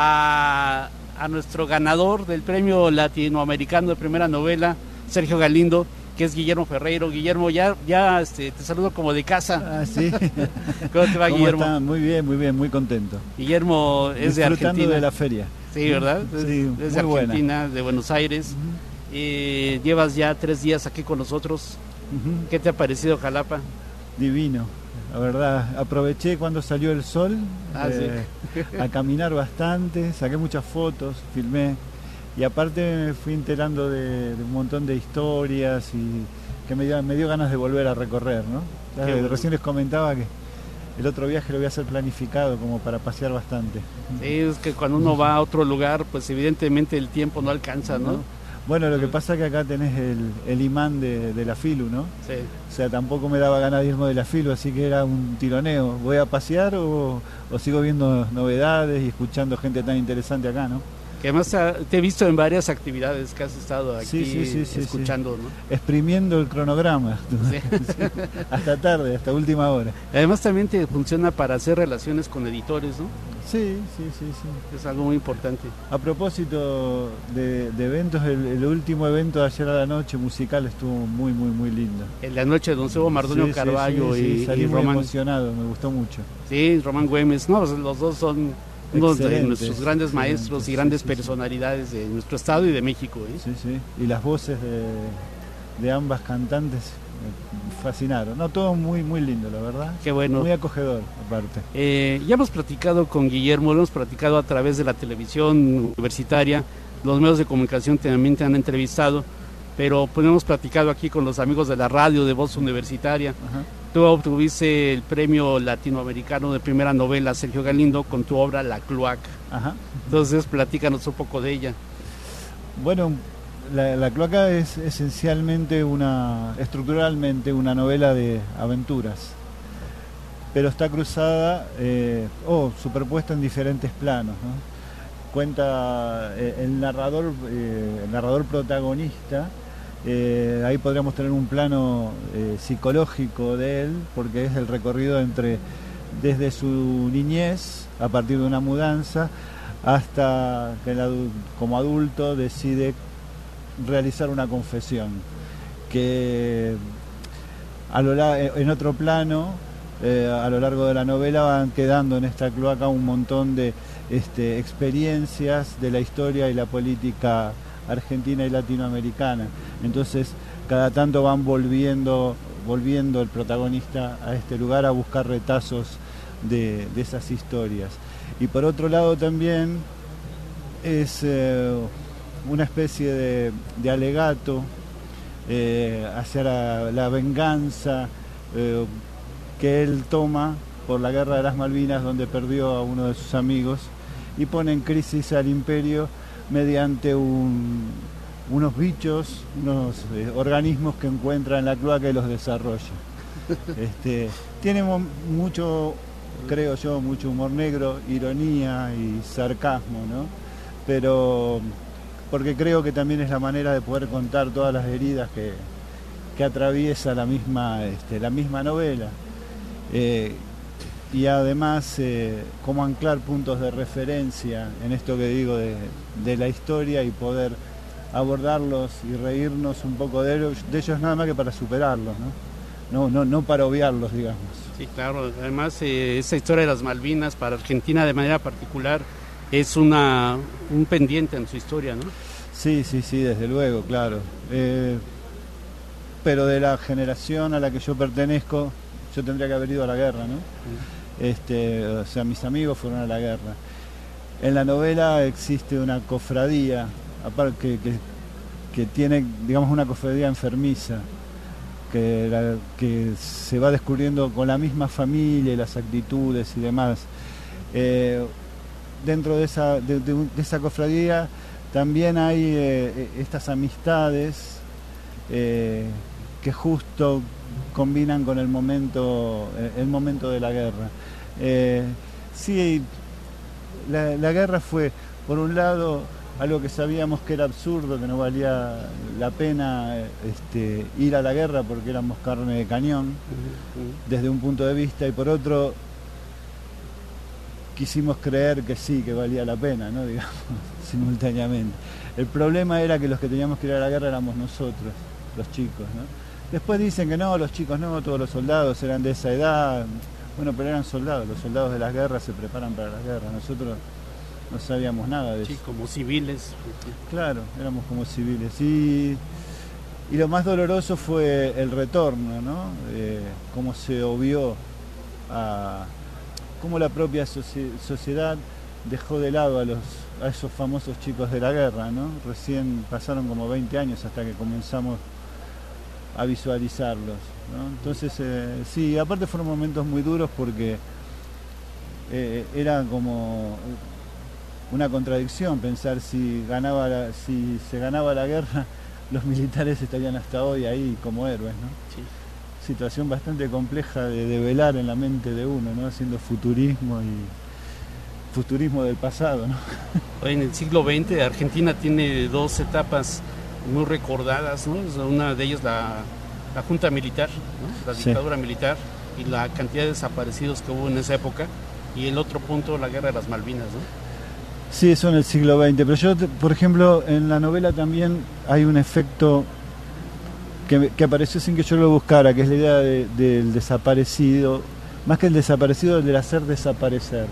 A, a nuestro ganador del premio latinoamericano de primera novela, Sergio Galindo, que es Guillermo Ferreiro. Guillermo, ya, ya este, te saludo como de casa. Ah, sí. ¿Cómo te va, ¿Cómo Guillermo? están? Muy bien, muy bien, muy contento. Guillermo es de Disfrutando Argentina. de la feria. Sí, ¿verdad? Sí, es de muy Argentina, buena. de Buenos Aires. Uh-huh. eh, llevas ya tres días aquí con nosotros. Uh-huh. ¿Qué te ha parecido Jalapa? Divino. La verdad, aproveché cuando salió el sol ah, eh, sí. a caminar bastante, saqué muchas fotos, filmé y aparte me fui enterando de, de un montón de historias y que me dio, me dio ganas de volver a recorrer, ¿no? Ya, bueno. Recién les comentaba que el otro viaje lo voy a hacer planificado como para pasear bastante. Sí, es que cuando uno va a otro lugar, pues evidentemente el tiempo no alcanza, ¿no? ¿no? Bueno, lo que pasa es que acá tenés el, el imán de, de la FILU, ¿no? Sí. O sea, tampoco me daba ganas de irme de la FILU, así que era un tironeo. ¿Voy a pasear o, o sigo viendo novedades y escuchando gente tan interesante acá, no? Que además te he visto en varias actividades que has estado aquí sí, sí, sí, sí, escuchando, sí. ¿no? Exprimiendo el cronograma. Sí. Hasta tarde, hasta última hora. Además también te funciona para hacer relaciones con editores, ¿no? Sí, sí, sí, sí. Es algo muy importante. A propósito de, de eventos, el, el último evento de ayer a la noche musical estuvo muy, muy, muy lindo. El de anoche de Don Sebo Mardonio sí, Carballo sí, sí, y, sí. Salí y muy Román. emocionado, me gustó mucho. Sí, Román Güemes. No, los dos son uno de nuestros grandes excelentes, maestros y grandes sí, sí, personalidades sí. de nuestro estado y de México. ¿eh? Sí, sí. Y las voces de, de ambas cantantes me fascinaron. No, todo muy, muy lindo, la verdad. Qué bueno. Muy acogedor, aparte. Eh, ya hemos platicado con Guillermo, lo hemos platicado a través de la televisión universitaria, los medios de comunicación también te han entrevistado, pero pues hemos platicado aquí con los amigos de la radio de Voz Universitaria. Ajá. Tú obtuviste el premio latinoamericano de primera novela, Sergio Galindo, con tu obra La Cloaca. Ajá. Entonces, platícanos un poco de ella. Bueno, la, la Cloaca es esencialmente una, estructuralmente una novela de aventuras, pero está cruzada eh, o oh, superpuesta en diferentes planos, ¿no? Cuenta eh, el narrador, eh, el narrador protagonista. Eh, ahí podríamos tener un plano eh, psicológico de él, porque es el recorrido entre desde su niñez, a partir de una mudanza, hasta que el, como adulto decide realizar una confesión, que a lo, en otro plano, eh, a lo largo de la novela van quedando en esta cloaca un montón de este, experiencias de la historia y la política argentina y latinoamericana. Entonces cada tanto van volviendo volviendo el protagonista a este lugar a buscar retazos de, de esas historias. Y por otro lado también es eh, una especie de, de alegato eh, hacia la, la venganza eh, que él toma por la guerra de las Malvinas, donde perdió a uno de sus amigos, y pone en crisis al imperio mediante un, unos bichos, unos eh, organismos que encuentra en la cloaca y los desarrolla. Este, tiene mucho, creo yo, mucho humor negro, ironía y sarcasmo, ¿no? Pero porque creo que también es la manera de poder contar todas las heridas que, que atraviesa la misma, este, la misma novela. Eh, y además eh, cómo anclar puntos de referencia en esto que digo de, de la historia y poder abordarlos y reírnos un poco de ellos, de ellos nada más que para superarlos, ¿no? No, no, no para obviarlos, digamos. Sí, claro. Además, eh, esa historia de las Malvinas para Argentina de manera particular es una un pendiente en su historia, ¿no? Sí, sí, sí, desde luego, claro. Eh, pero de la generación a la que yo pertenezco, yo tendría que haber ido a la guerra, ¿no? Este, o sea, mis amigos fueron a la guerra. En la novela existe una cofradía, aparte que, que, que tiene, digamos, una cofradía enfermiza, que, la, que se va descubriendo con la misma familia y las actitudes y demás. Eh, dentro de esa, de, de, de esa cofradía también hay eh, estas amistades eh, que justo combinan con el momento, el momento de la guerra. Eh, sí, la, la guerra fue, por un lado, algo que sabíamos que era absurdo, que no valía la pena este, ir a la guerra porque éramos carne de cañón, desde un punto de vista, y por otro, quisimos creer que sí, que valía la pena, ¿no? Digamos, simultáneamente. El problema era que los que teníamos que ir a la guerra éramos nosotros, los chicos, ¿no? Después dicen que no, los chicos no, todos los soldados eran de esa edad. Bueno, pero eran soldados, los soldados de las guerras se preparan para las guerras, nosotros no sabíamos nada de eso. Sí, como civiles. Claro, éramos como civiles. Y, y lo más doloroso fue el retorno, ¿no? Eh, cómo se obvió a... cómo la propia sociedad dejó de lado a, los, a esos famosos chicos de la guerra, ¿no? Recién pasaron como veinte años hasta que comenzamos a visualizarlos, ¿no? Entonces, eh, sí, aparte fueron momentos muy duros porque eh, era como una contradicción pensar si ganaba la, si se ganaba la guerra, los militares estarían hasta hoy ahí como héroes, ¿no? Sí. Situación bastante compleja de develar en la mente de uno, ¿no? Haciendo futurismo y futurismo del pasado, ¿no? En el siglo veinte Argentina tiene dos etapas muy recordadas, ¿no? Una de ellas la, la junta militar, ¿no? La dictadura sí. militar y la cantidad de desaparecidos que hubo en esa época, y el otro punto, la guerra de las Malvinas, ¿no? Sí, eso en el siglo veinte, pero yo, por ejemplo, en la novela también hay un efecto que, que apareció sin que yo lo buscara, que es la idea de, del desaparecido, más que el desaparecido, el del hacer desaparecer.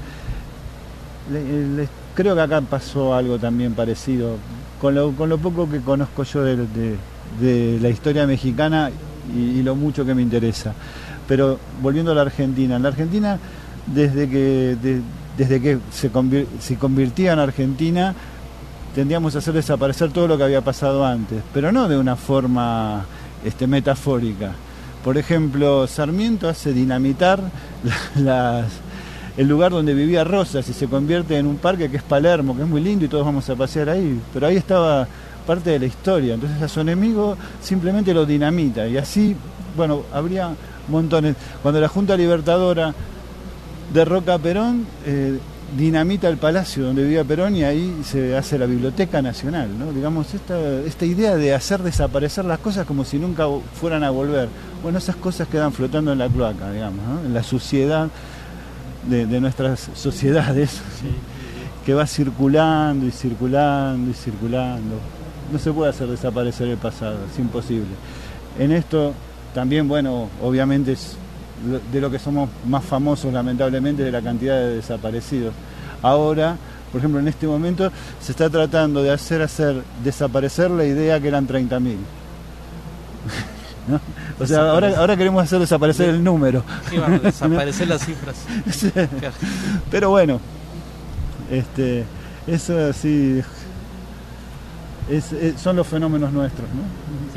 Le, le, creo que acá pasó algo también parecido, con lo, con lo poco que conozco yo de, de, de la historia mexicana y, y lo mucho que me interesa. Pero volviendo a la Argentina, en la Argentina, desde que, de, desde que se, convir, se convirtía en Argentina, tendíamos a hacer desaparecer todo lo que había pasado antes, pero no de una forma este, metafórica. Por ejemplo, Sarmiento hace dinamitar las, el lugar donde vivía Rosas y se convierte en un parque que es Palermo, que es muy lindo y todos vamos a pasear ahí, pero ahí estaba parte de la historia. Entonces a su enemigo simplemente lo dinamita, y así, bueno, habría montones. Cuando la Junta Libertadora derroca a Perón, eh, dinamita el palacio donde vivía Perón y ahí se hace la Biblioteca Nacional, ¿no? Digamos, esta, esta idea de hacer desaparecer las cosas como si nunca fueran a volver. Bueno, esas cosas quedan flotando en la cloaca, digamos, ¿no? En la suciedad de, de nuestras sociedades, sí, que va circulando y circulando y circulando. No se puede hacer desaparecer el pasado, es imposible. En esto también, bueno, obviamente es de lo que somos más famosos, lamentablemente, de la cantidad de desaparecidos. Ahora, por ejemplo, en este momento se está tratando de hacer hacer desaparecer la idea que eran treinta mil. ¿No? O sea, ahora, ahora queremos hacer desaparecer el número. Sí, bueno, desaparecer las cifras. Sí. Pero bueno, este, eso sí, es, es, son los fenómenos nuestros, ¿no?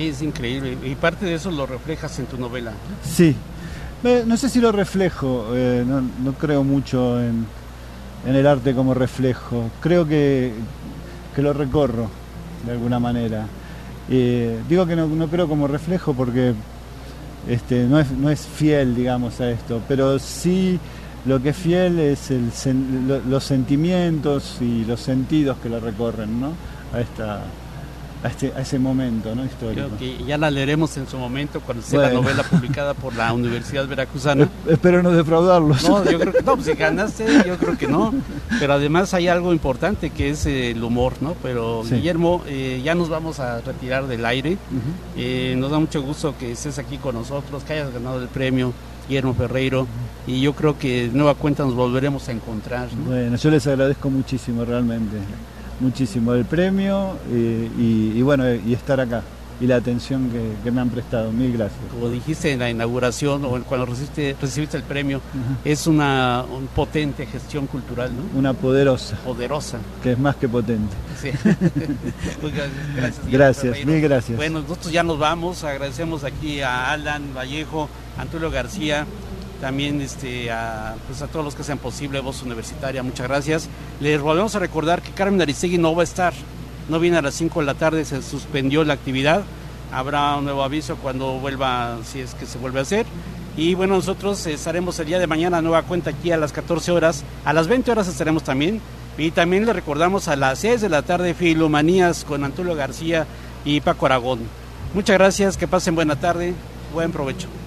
Sí, es increíble. Y parte de eso lo reflejas en tu novela. Sí. No sé si lo reflejo, eh, no, no creo mucho en, en el arte como reflejo. Creo que, que lo recorro de alguna manera. Eh, digo que no, no creo como reflejo porque este, no, es, no es fiel, digamos, a esto, pero sí lo que es fiel es el, lo, los sentimientos y los sentidos que lo recorren, ¿no? A esta... A, este, a ese momento, ¿no? Histórico. Creo que ya la leeremos en su momento cuando sea bueno. La novela publicada por la Universidad Veracruzana. Espero no defraudarlos. No, yo creo que no, pues si ganaste, yo creo que no. Pero además hay algo importante que es eh, el humor, ¿no? Pero sí. Guillermo, eh, ya nos vamos a retirar del aire. Uh-huh. eh, nos da mucho gusto que estés aquí con nosotros, que hayas ganado el premio, Guillermo Ferreiro. Uh-huh. Y yo creo que de nueva cuenta nos volveremos a encontrar, ¿no? Bueno, yo les agradezco muchísimo, realmente. Muchísimo el premio eh, y, y bueno, y estar acá y la atención que, que me han prestado. Mil gracias. Como dijiste en la inauguración o cuando recibiste, recibiste el premio, uh-huh. Es una un potente gestión cultural, ¿no? Una poderosa. Poderosa. Que es más que potente. Sí. Pues gracias. Gracias, mil gracias. Bueno, nosotros ya nos vamos. Agradecemos aquí a Alan Vallejo, Antulio García, también este, a, pues a todos los que hacen posible Voz Universitaria, muchas gracias. Les volvemos a recordar que Carmen Aristegui no va a estar, no viene a las cinco de la tarde, se suspendió la actividad, habrá un nuevo aviso cuando vuelva, si es que se vuelve a hacer. Y bueno, nosotros estaremos el día de mañana a nueva cuenta aquí a las catorce horas, a las veinte horas estaremos también, y también les recordamos a las seis de la tarde Filomanías con Antulio García y Paco Aragón. Muchas gracias, que pasen buena tarde, buen provecho.